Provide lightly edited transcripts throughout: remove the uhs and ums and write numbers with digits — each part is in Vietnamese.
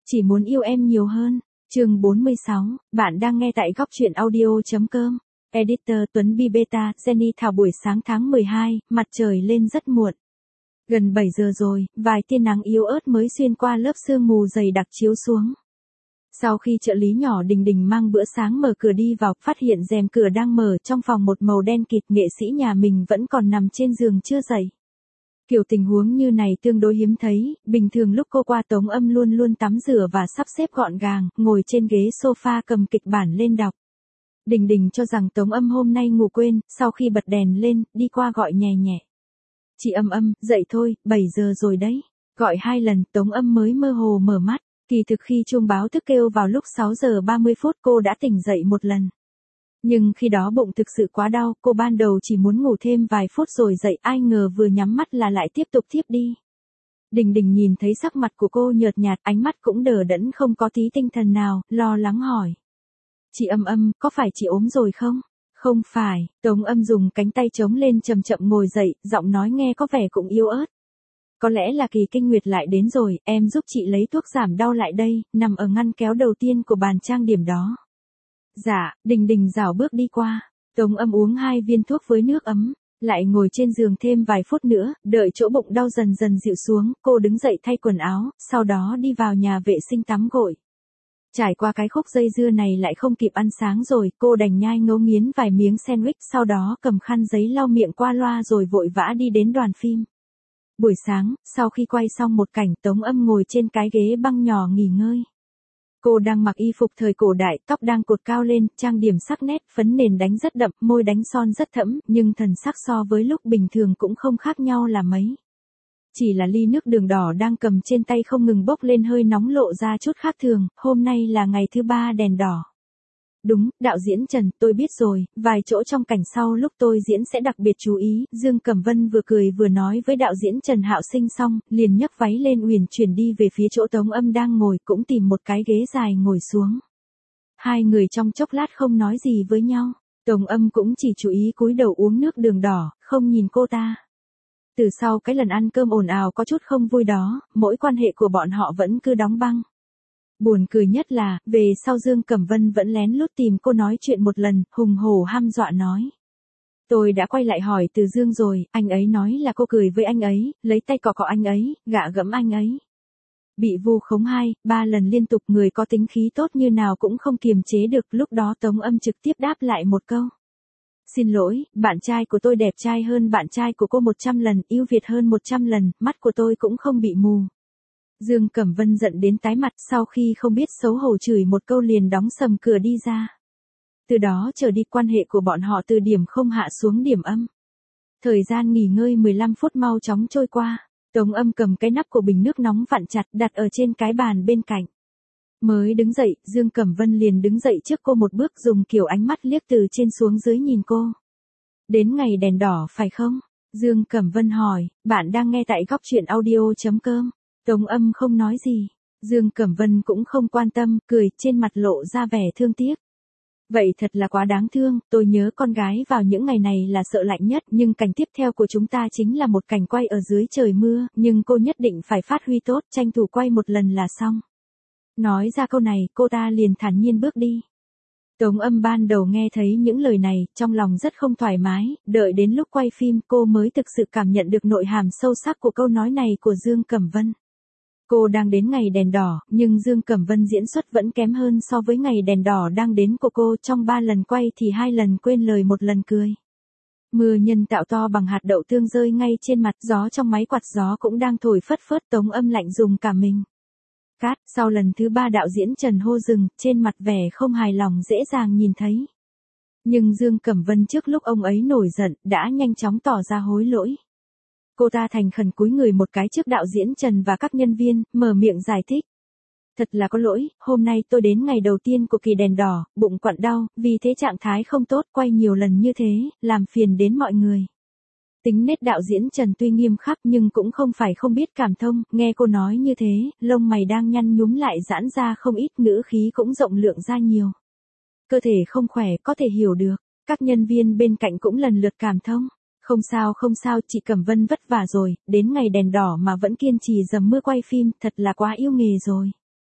Chỉ muốn yêu em nhiều hơn. Chương 46, bạn đang nghe tại góc truyện audio.com. Editor Tuấn Bibeta, Jenny Thảo. Buổi sáng tháng 12, mặt trời lên rất muộn. Gần 7 giờ rồi, vài tia nắng yếu ớt mới xuyên qua lớp sương mù dày đặc chiếu xuống. Sau khi trợ lý nhỏ Đình Đình mang bữa sáng mở cửa đi vào, phát hiện rèm cửa đang mở, trong phòng một màu đen kịt, nghệ sĩ nhà mình vẫn còn nằm trên giường chưa dậy. Kiểu tình huống như này tương đối hiếm thấy, bình thường lúc cô qua Tống Âm luôn luôn tắm rửa và sắp xếp gọn gàng, ngồi trên ghế sofa cầm kịch bản lên đọc. Đình Đình cho rằng Tống Âm hôm nay ngủ quên, sau khi bật đèn lên, đi qua gọi nhẹ nhẹ. Chị Âm, dậy thôi, 7 giờ rồi đấy. Gọi 2 lần, Tống Âm mới mơ hồ mở mắt. Kỳ thực khi chuông báo thức kêu vào lúc 6 giờ 30 phút cô đã tỉnh dậy một lần. Nhưng khi đó bụng thực sự quá đau, cô ban đầu chỉ muốn ngủ thêm vài phút rồi dậy, ai ngờ vừa nhắm mắt là lại tiếp tục thiếp đi. Đình Đình nhìn thấy sắc mặt của cô nhợt nhạt, ánh mắt cũng đờ đẫn không có tí tinh thần nào, lo lắng hỏi. Chị Âm, có phải chị ốm rồi không? Không phải, Tống Âm dùng cánh tay chống lên chậm chậm ngồi dậy, giọng nói nghe có vẻ cũng yếu ớt. Có lẽ là kỳ kinh nguyệt lại đến rồi, em giúp chị lấy thuốc giảm đau lại đây, nằm ở ngăn kéo đầu tiên của bàn trang điểm đó. Dạ, Đình Đình rảo bước đi qua. Tống Âm uống 2 viên thuốc với nước ấm, lại ngồi trên giường thêm vài phút nữa, đợi chỗ bụng đau dần dần dịu xuống, cô đứng dậy thay quần áo, sau đó đi vào nhà vệ sinh tắm gội. Trải qua cái khúc dây dưa này lại không kịp ăn sáng rồi, cô đành nhai ngấu nghiến vài miếng sandwich, sau đó cầm khăn giấy lau miệng qua loa rồi vội vã đi đến đoàn phim. Buổi sáng, sau khi quay xong một cảnh, Tống Âm ngồi trên cái ghế băng nhỏ nghỉ ngơi. Cô đang mặc y phục thời cổ đại, tóc đang cột cao lên, trang điểm sắc nét, phấn nền đánh rất đậm, môi đánh son rất thẫm, nhưng thần sắc so với lúc bình thường cũng không khác nhau là mấy. Chỉ là ly nước đường đỏ đang cầm trên tay không ngừng bốc lên hơi nóng lộ ra chút khác thường, hôm nay là ngày thứ 3 đèn đỏ. Đúng, đạo diễn Trần, tôi biết rồi, vài chỗ trong cảnh sau lúc tôi diễn sẽ đặc biệt chú ý. Dương Cẩm Vân vừa cười vừa nói với đạo diễn Trần Hạo Sinh xong, liền nhấc váy lên uyển chuyển đi về phía chỗ Tống Âm đang ngồi, cũng tìm một cái ghế dài ngồi xuống. Hai người trong chốc lát không nói gì với nhau, Tống Âm cũng chỉ chú ý cúi đầu uống nước đường đỏ, không nhìn cô ta. Từ sau cái lần ăn cơm ồn ào có chút không vui đó, mỗi quan hệ của bọn họ vẫn cứ đóng băng. Buồn cười nhất là, về sau Dương Cẩm Vân vẫn lén lút tìm cô nói chuyện một lần, hùng hổ hăm dọa nói. Tôi đã quay lại hỏi Từ Dương rồi, anh ấy nói là cô cười với anh ấy, lấy tay cọ cọ anh ấy, gạ gẫm anh ấy. Bị vu khống 2-3 lần liên tục, người có tính khí tốt như nào cũng không kiềm chế được, lúc đó Tống Âm trực tiếp đáp lại một câu. Xin lỗi, bạn trai của tôi đẹp trai hơn bạn trai của cô 100 lần, ưu việt hơn 100 lần, mắt của tôi cũng không bị mù. Dương Cẩm Vân giận đến tái mặt, sau khi không biết xấu hổ chửi một câu liền đóng sầm cửa đi ra. Từ đó trở đi quan hệ của bọn họ từ điểm không hạ xuống điểm âm. Thời gian nghỉ ngơi 15 phút mau chóng trôi qua, Tống Âm cầm cái nắp của bình nước nóng vặn chặt đặt ở trên cái bàn bên cạnh. Mới đứng dậy, Dương Cẩm Vân liền đứng dậy trước cô một bước, dùng kiểu ánh mắt liếc từ trên xuống dưới nhìn cô. Đến ngày đèn đỏ phải không? Dương Cẩm Vân hỏi, bạn đang nghe tại góc truyện audio.com. Tống Âm không nói gì. Dương Cẩm Vân cũng không quan tâm, cười, trên mặt lộ ra vẻ thương tiếc. Vậy thật là quá đáng thương, tôi nhớ con gái vào những ngày này là sợ lạnh nhất, nhưng cảnh tiếp theo của chúng ta chính là một cảnh quay ở dưới trời mưa, nhưng cô nhất định phải phát huy tốt, tranh thủ quay một lần là xong. Nói ra câu này, cô ta liền thản nhiên bước đi. Tống Âm ban đầu nghe thấy những lời này, trong lòng rất không thoải mái, đợi đến lúc quay phim cô mới thực sự cảm nhận được nội hàm sâu sắc của câu nói này của Dương Cẩm Vân. Cô đang đến ngày đèn đỏ, nhưng Dương Cẩm Vân diễn xuất vẫn kém hơn so với ngày đèn đỏ đang đến của cô, trong 3 lần quay thì 2 lần quên lời, 1 lần cười. Mưa nhân tạo to bằng hạt đậu tương rơi ngay trên mặt, gió trong máy quạt gió cũng đang thổi phất phớt, Tống Âm lạnh dùng cả mình. Cát, sau lần thứ 3 đạo diễn Trần hô dừng, trên mặt vẻ không hài lòng dễ dàng nhìn thấy. Nhưng Dương Cẩm Vân trước lúc ông ấy nổi giận, đã nhanh chóng tỏ ra hối lỗi. Cô ta thành khẩn cúi người một cái trước đạo diễn Trần và các nhân viên, mở miệng giải thích. Thật là có lỗi, hôm nay tôi đến ngày đầu tiên của kỳ đèn đỏ, bụng quặn đau, vì thế trạng thái không tốt, quay nhiều lần như thế, làm phiền đến mọi người. Tính nết đạo diễn Trần tuy nghiêm khắc nhưng cũng không phải không biết cảm thông, nghe cô nói như thế, lông mày đang nhăn nhúm lại giãn ra không ít, ngữ khí cũng rộng lượng ra nhiều. Cơ thể không khỏe có thể hiểu được, các nhân viên bên cạnh cũng lần lượt cảm thông. Không sao, chị Cẩm Vân vất vả rồi, đến ngày đèn đỏ mà vẫn kiên trì dầm mưa quay phim, thật là quá yêu nghề rồi.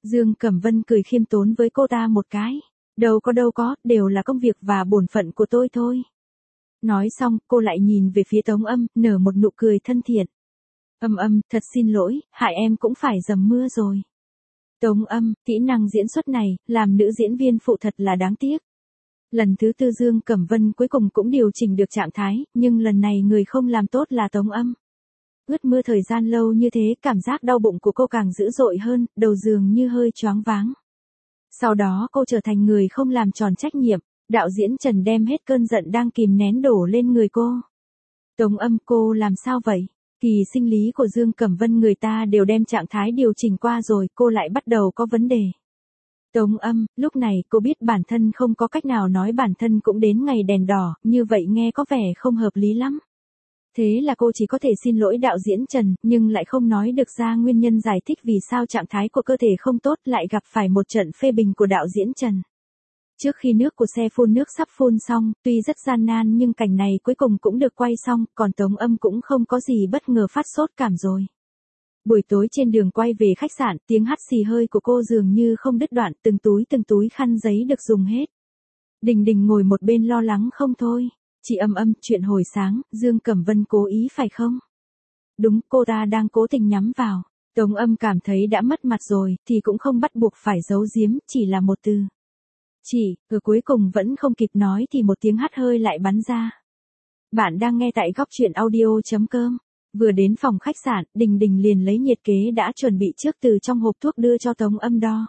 Dương Cẩm Vân cười khiêm tốn với cô ta một cái. Đâu có, đều là công việc và bổn phận của tôi thôi. Nói xong, cô lại nhìn về phía Tống Âm, nở một nụ cười thân thiện. Âm, thật xin lỗi, hại em cũng phải dầm mưa rồi. Tống Âm, kỹ năng diễn xuất này, làm nữ diễn viên phụ thật là đáng tiếc. Lần thứ tư Dương Cẩm Vân cuối cùng cũng điều chỉnh được trạng thái, nhưng lần này người không làm tốt là Tống Âm. Ướt mưa thời gian lâu như thế, cảm giác đau bụng của cô càng dữ dội hơn, đầu dường như hơi choáng váng. Sau đó cô trở thành người không làm tròn trách nhiệm, đạo diễn Trần đem hết cơn giận đang kìm nén đổ lên người cô. Tống Âm, cô làm sao vậy? Kỳ sinh lý của Dương Cẩm Vân người ta đều đem trạng thái điều chỉnh qua rồi, cô lại bắt đầu có vấn đề. Tống Âm, lúc này cô biết bản thân không có cách nào nói bản thân cũng đến ngày đèn đỏ, như vậy nghe có vẻ không hợp lý lắm. Thế là cô chỉ có thể xin lỗi đạo diễn Trần, nhưng lại không nói được ra nguyên nhân giải thích vì sao trạng thái của cơ thể không tốt lại gặp phải một trận phê bình của đạo diễn Trần. Trước khi nước của xe phun nước sắp phun xong, tuy rất gian nan nhưng cảnh này cuối cùng cũng được quay xong, còn Tống Âm cũng không có gì bất ngờ phát sốt cảm rồi. Buổi tối trên đường quay về khách sạn, tiếng hắt xì hơi của cô dường như không đứt đoạn, từng túi khăn giấy được dùng hết. Đình Đình ngồi một bên lo lắng không thôi. Chị Âm, chuyện hồi sáng, Dương Cẩm Vân cố ý phải không? Đúng, cô ta đang cố tình nhắm vào. Tống Âm cảm thấy đã mất mặt rồi, thì cũng không bắt buộc phải giấu giếm, chỉ là một từ. Chị, cuối cùng vẫn không kịp nói thì một tiếng hắt hơi lại bắn ra. Bạn đang nghe tại góc truyện audio.com. Vừa đến phòng khách sạn, Đình Đình liền lấy nhiệt kế đã chuẩn bị trước từ trong hộp thuốc đưa cho Tống Âm đo.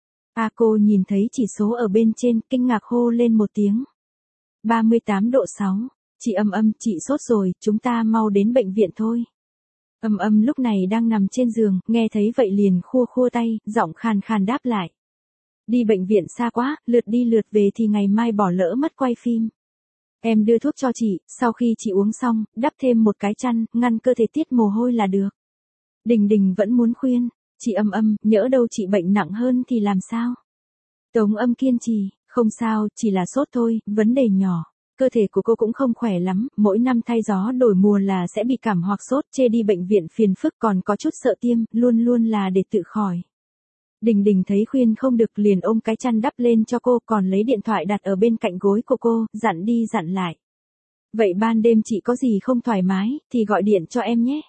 Cô nhìn thấy chỉ số ở bên trên, kinh ngạc hô lên một tiếng. 38 độ 6. Chị Âm, chị sốt rồi, chúng ta mau đến bệnh viện thôi. Âm lúc này đang nằm trên giường, nghe thấy vậy liền khua tay, giọng khàn khàn đáp lại. Đi bệnh viện xa quá, lượt đi lượt về thì ngày mai bỏ lỡ mất quay phim. Em đưa thuốc cho chị, sau khi chị uống xong, đắp thêm một cái chăn, ngăn cơ thể tiết mồ hôi là được. Đình Đình vẫn muốn khuyên, chị Âm, nhỡ đâu chị bệnh nặng hơn thì làm sao? Tống Âm kiên trì, không sao, chỉ là sốt thôi, vấn đề nhỏ. Cơ thể của cô cũng không khỏe lắm, mỗi năm thay gió đổi mùa là sẽ bị cảm hoặc sốt, chê đi bệnh viện phiền phức còn có chút sợ tiêm, luôn là để tự khỏi. Đình Đình thấy khuyên không được liền ôm cái chăn đắp lên cho cô, còn lấy điện thoại đặt ở bên cạnh gối của cô, dặn đi dặn lại. Vậy ban đêm chị có gì không thoải mái, thì gọi điện cho em nhé.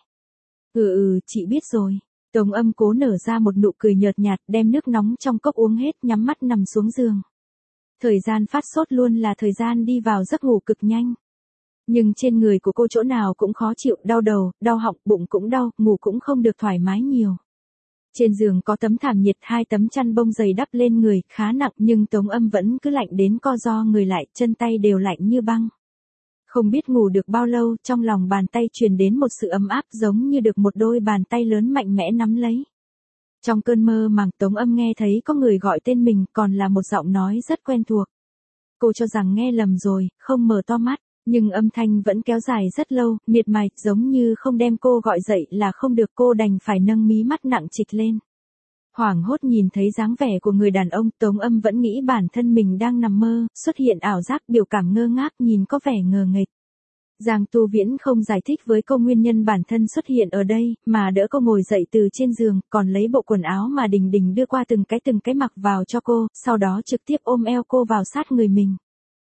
Chị biết rồi. Tống Âm cố nở ra một nụ cười nhợt nhạt, đem nước nóng trong cốc uống hết, nhắm mắt nằm xuống giường. Thời gian phát sốt luôn là thời gian đi vào giấc ngủ cực nhanh. Nhưng trên người của cô chỗ nào cũng khó chịu, đau đầu, đau họng, bụng cũng đau, ngủ cũng không được thoải mái nhiều. Trên giường có tấm thảm nhiệt, 2 tấm chăn bông dày đắp lên người, khá nặng nhưng Tống Âm vẫn cứ lạnh đến co ro người lại, chân tay đều lạnh như băng. Không biết ngủ được bao lâu, trong lòng bàn tay truyền đến một sự ấm áp giống như được một đôi bàn tay lớn mạnh mẽ nắm lấy. Trong cơn mơ màng Tống Âm nghe thấy có người gọi tên mình, còn là một giọng nói rất quen thuộc. Cô cho rằng nghe lầm rồi, không mở to mắt, nhưng âm thanh vẫn kéo dài rất lâu, miệt mài, giống như không đem cô gọi dậy là không được, cô đành phải nâng mí mắt nặng trịch lên. Hoảng hốt nhìn thấy dáng vẻ của người đàn ông, Tống Âm vẫn nghĩ bản thân mình đang nằm mơ, xuất hiện ảo giác, biểu cảm ngơ ngác, nhìn có vẻ ngờ nghệch. Giang Tu Viễn không giải thích với cô nguyên nhân bản thân xuất hiện ở đây, mà đỡ cô ngồi dậy từ trên giường, còn lấy bộ quần áo mà Đình Đình đưa qua từng cái mặc vào cho cô, sau đó trực tiếp ôm eo cô vào sát người mình.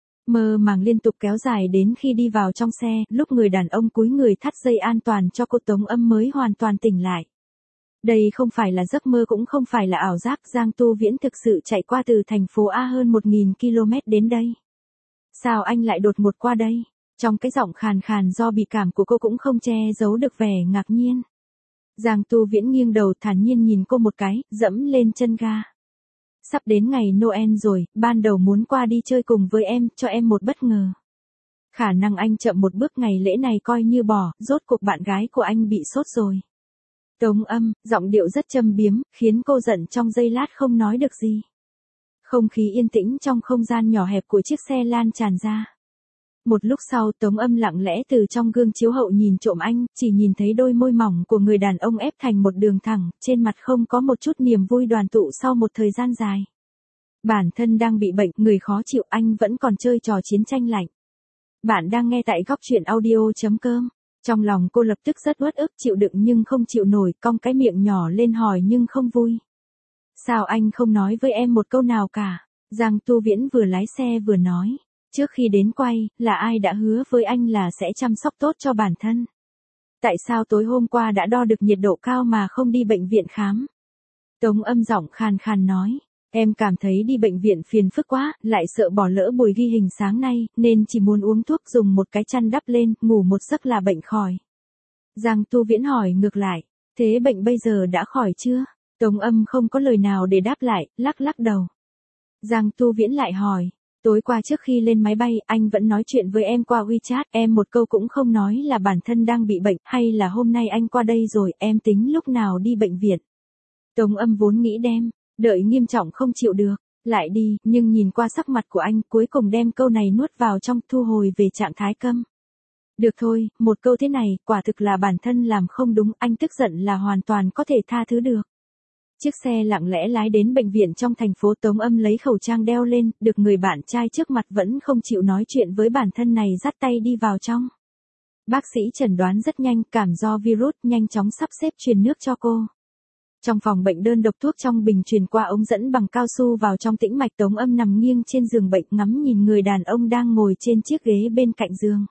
Mơ màng liên tục kéo dài đến khi đi vào trong xe, lúc người đàn ông cúi người thắt dây an toàn cho cô, Tống Âm mới hoàn toàn tỉnh lại. Đây không phải là giấc mơ cũng không phải là ảo giác, Giang Tu Viễn thực sự chạy qua từ thành phố A hơn 1000 km đến đây. Sao anh lại đột ngột qua đây? Trong cái giọng khàn khàn do bị cảm của cô cũng không che giấu được vẻ ngạc nhiên. Giang Tu Viễn nghiêng đầu thản nhiên nhìn cô một cái, dẫm lên chân ga. Sắp đến ngày Noel rồi, ban đầu muốn qua đi chơi cùng với em, cho em một bất ngờ. Khả năng anh chậm một bước, ngày lễ này coi như bỏ, rốt cuộc bạn gái của anh bị sốt rồi. Tống Âm, giọng điệu rất châm biếm, khiến cô giận trong giây lát không nói được gì. Không khí yên tĩnh trong không gian nhỏ hẹp của chiếc xe lan tràn ra. Một lúc sau Tống Âm lặng lẽ từ trong gương chiếu hậu nhìn trộm anh, chỉ nhìn thấy đôi môi mỏng của người đàn ông ép thành một đường thẳng, trên mặt không có một chút niềm vui đoàn tụ sau một thời gian dài. Bản thân đang bị bệnh, người khó chịu, anh vẫn còn chơi trò chiến tranh lạnh. Bạn đang nghe tại góc truyện audio.com. Trong lòng cô lập tức rất uất ức, chịu đựng nhưng không chịu nổi, cong cái miệng nhỏ lên hỏi nhưng không vui. Sao anh không nói với em một câu nào cả? Giang Tu Viễn vừa lái xe vừa nói. Trước khi đến quay, là ai đã hứa với anh là sẽ chăm sóc tốt cho bản thân? Tại sao tối hôm qua đã đo được nhiệt độ cao mà không đi bệnh viện khám? Tống Âm giọng khàn khàn nói. Em cảm thấy đi bệnh viện phiền phức quá, lại sợ bỏ lỡ buổi ghi hình sáng nay, nên chỉ muốn uống thuốc dùng một cái chăn đắp lên, ngủ một giấc là bệnh khỏi. Giang Tu Viễn hỏi ngược lại. Thế bệnh bây giờ đã khỏi chưa? Tống Âm không có lời nào để đáp lại, lắc lắc đầu. Giang Tu Viễn lại hỏi. Tối qua trước khi lên máy bay, anh vẫn nói chuyện với em qua WeChat, em một câu cũng không nói là bản thân đang bị bệnh, hay là hôm nay anh qua đây rồi, em tính lúc nào đi bệnh viện. Tống Âm vốn nghĩ đợi nghiêm trọng không chịu được, lại đi, nhưng nhìn qua sắc mặt của anh, cuối cùng đem câu này nuốt vào trong, thu hồi về trạng thái câm. Được thôi, một câu thế này, quả thực là bản thân làm không đúng, anh tức giận là hoàn toàn có thể tha thứ được. Chiếc xe lặng lẽ lái đến bệnh viện trong thành phố. Tống Âm lấy khẩu trang đeo lên, được người bạn trai trước mặt vẫn không chịu nói chuyện với bản thân này dắt tay đi vào trong. Bác sĩ chẩn đoán rất nhanh, cảm do virus, nhanh chóng sắp xếp truyền nước cho cô. Trong phòng bệnh đơn độc thuốc trong bình truyền qua ống dẫn bằng cao su vào trong tĩnh mạch. Tống Âm nằm nghiêng trên giường bệnh ngắm nhìn người đàn ông đang ngồi trên chiếc ghế bên cạnh giường.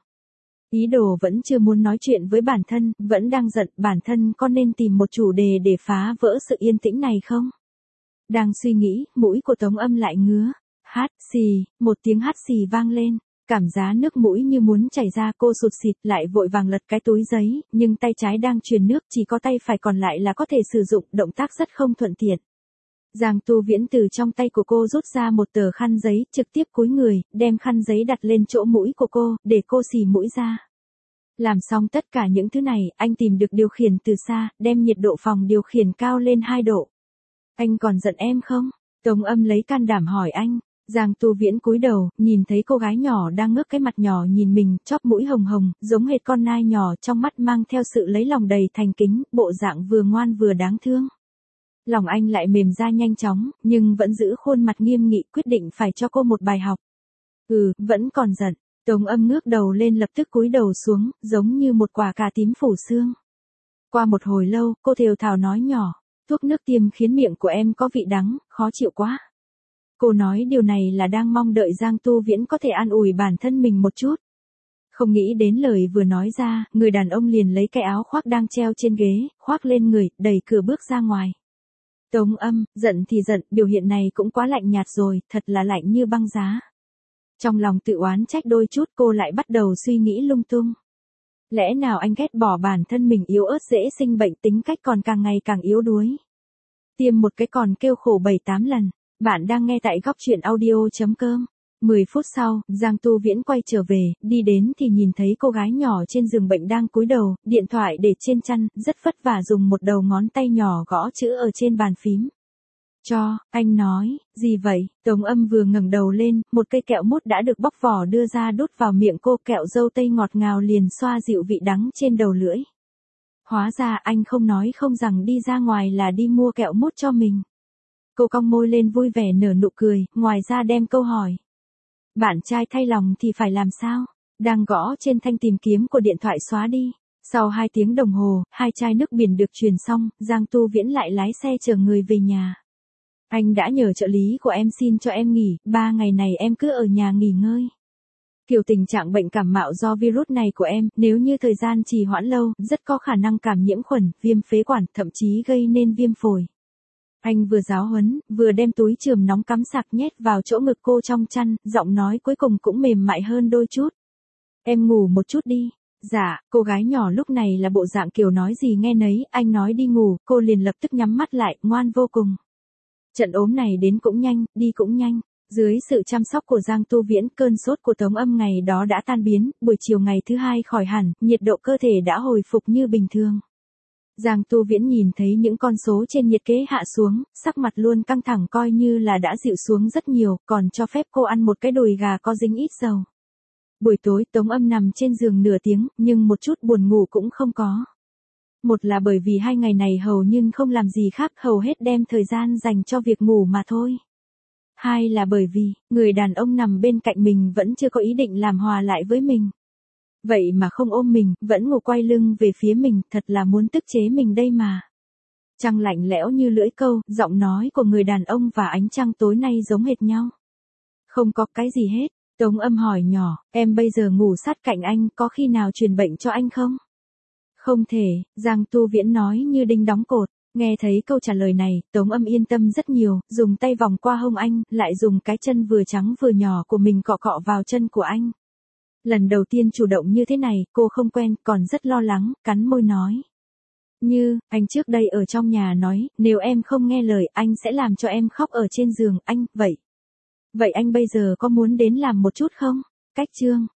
Ý đồ vẫn chưa muốn nói chuyện với bản thân, vẫn đang giận, bản thân có nên tìm một chủ đề để phá vỡ sự yên tĩnh này không? Đang suy nghĩ, mũi của Tống Âm lại ngứa. Hát xì, một tiếng hát xì vang lên, cảm giác nước mũi như muốn chảy ra. Cô sụt sịt lại vội vàng lật cái túi giấy, nhưng tay trái đang truyền nước, chỉ có tay phải còn lại là có thể sử dụng, động tác rất không thuận tiện. Giang Tu Viễn từ trong tay của cô rút ra một tờ khăn giấy, trực tiếp cúi người, đem khăn giấy đặt lên chỗ mũi của cô, để cô xì mũi ra. Làm xong tất cả những thứ này, anh tìm được điều khiển từ xa, đem nhiệt độ phòng điều khiển cao lên 2 độ. Anh còn giận em không? Tống Âm lấy can đảm hỏi anh. Giang Tu Viễn cúi đầu, nhìn thấy cô gái nhỏ đang ngước cái mặt nhỏ nhìn mình, chóp mũi hồng hồng, giống hệt con nai nhỏ, trong mắt mang theo sự lấy lòng đầy thành kính, bộ dạng vừa ngoan vừa đáng thương. Lòng anh lại mềm ra nhanh chóng, nhưng vẫn giữ khuôn mặt nghiêm nghị, quyết định phải cho cô một bài học. Vẫn còn giận. Tống Âm ngước đầu lên, lập tức cúi đầu xuống, giống như một quả cà tím phủ xương. Qua một hồi lâu, cô thều thào nói nhỏ, thuốc nước tiêm khiến miệng của em có vị đắng, khó chịu quá. Cô nói điều này là đang mong đợi Giang Tu Viễn có thể an ủi bản thân mình một chút. Không nghĩ đến lời vừa nói ra, người đàn ông liền lấy cái áo khoác đang treo trên ghế, khoác lên người, đẩy cửa bước ra ngoài. Tống Âm, giận thì giận, biểu hiện này cũng quá lạnh nhạt rồi, thật là lạnh như băng giá. Trong lòng tự oán trách đôi chút, cô lại bắt đầu suy nghĩ lung tung. Lẽ nào anh ghét bỏ bản thân mình yếu ớt dễ sinh bệnh, tính cách còn càng ngày càng yếu đuối. Tiêm một cái còn kêu khổ 7-8 lần. Bạn đang nghe tại góc truyện audio.com. 10 phút sau, Giang Tu Viễn quay trở về, đi đến thì nhìn thấy cô gái nhỏ trên giường bệnh đang cúi đầu, điện thoại để trên chăn, rất vất vả dùng một đầu ngón tay nhỏ gõ chữ ở trên bàn phím. Anh nói, gì vậy? Tống Âm vừa ngẩng đầu lên, một cây kẹo mút đã được bóc vỏ đưa ra đút vào miệng cô, kẹo dâu tây ngọt ngào liền xoa dịu vị đắng trên đầu lưỡi. Hóa ra anh không nói không rằng đi ra ngoài là đi mua kẹo mút cho mình. Cô cong môi lên vui vẻ nở nụ cười, ngoài ra đem câu hỏi. Bạn trai thay lòng thì phải làm sao? Đang gõ trên thanh tìm kiếm của điện thoại xóa đi. Sau 2 tiếng đồng hồ, 2 chai nước biển được truyền xong, Giang Tu Viễn lại lái xe chở người về nhà. Anh đã nhờ trợ lý của em xin cho em nghỉ, 3 ngày này em cứ ở nhà nghỉ ngơi. Kiểu tình trạng bệnh cảm mạo do virus này của em, nếu như thời gian trì hoãn lâu, rất có khả năng cảm nhiễm khuẩn, viêm phế quản, thậm chí gây nên viêm phổi. Anh vừa giáo huấn, vừa đem túi chườm nóng cắm sạc nhét vào chỗ ngực cô trong chăn, giọng nói cuối cùng cũng mềm mại hơn đôi chút. Em ngủ một chút đi. Dạ, cô gái nhỏ lúc này là bộ dạng kiểu nói gì nghe nấy, anh nói đi ngủ, cô liền lập tức nhắm mắt lại, ngoan vô cùng. Trận ốm này đến cũng nhanh, đi cũng nhanh. Dưới sự chăm sóc của Giang Tu Viễn, cơn sốt của Tống Âm ngày đó đã tan biến, buổi chiều ngày thứ 2 khỏi hẳn, nhiệt độ cơ thể đã hồi phục như bình thường. Giang Tu Viễn nhìn thấy những con số trên nhiệt kế hạ xuống, sắc mặt luôn căng thẳng, coi như là đã dịu xuống rất nhiều, còn cho phép cô ăn một cái đùi gà có dính ít dầu. Buổi tối Tống Âm nằm trên giường nửa tiếng, nhưng một chút buồn ngủ cũng không có. Một là bởi vì 2 ngày này hầu như không làm gì khác, hầu hết đem thời gian dành cho việc ngủ mà thôi. 2 là bởi vì, người đàn ông nằm bên cạnh mình vẫn chưa có ý định làm hòa lại với mình. Vậy mà không ôm mình, vẫn ngồi quay lưng về phía mình, thật là muốn tức chế mình đây mà. Trăng lạnh lẽo như lưỡi câu, giọng nói của người đàn ông và ánh trăng tối nay giống hệt nhau. Không có cái gì hết. Tống Âm hỏi nhỏ, em bây giờ ngủ sát cạnh anh, có khi nào truyền bệnh cho anh không? Không thể, Giang Tu Viễn nói như đinh đóng cột. Nghe thấy câu trả lời này, Tống Âm yên tâm rất nhiều, dùng tay vòng qua hông anh, lại dùng cái chân vừa trắng vừa nhỏ của mình cọ cọ vào chân của anh. Lần đầu tiên chủ động như thế này, cô không quen, còn rất lo lắng, cắn môi nói. Anh trước đây ở trong nhà nói, nếu em không nghe lời, anh sẽ làm cho em khóc ở trên giường, anh, vậy anh bây giờ có muốn đến làm một chút không? Cách chương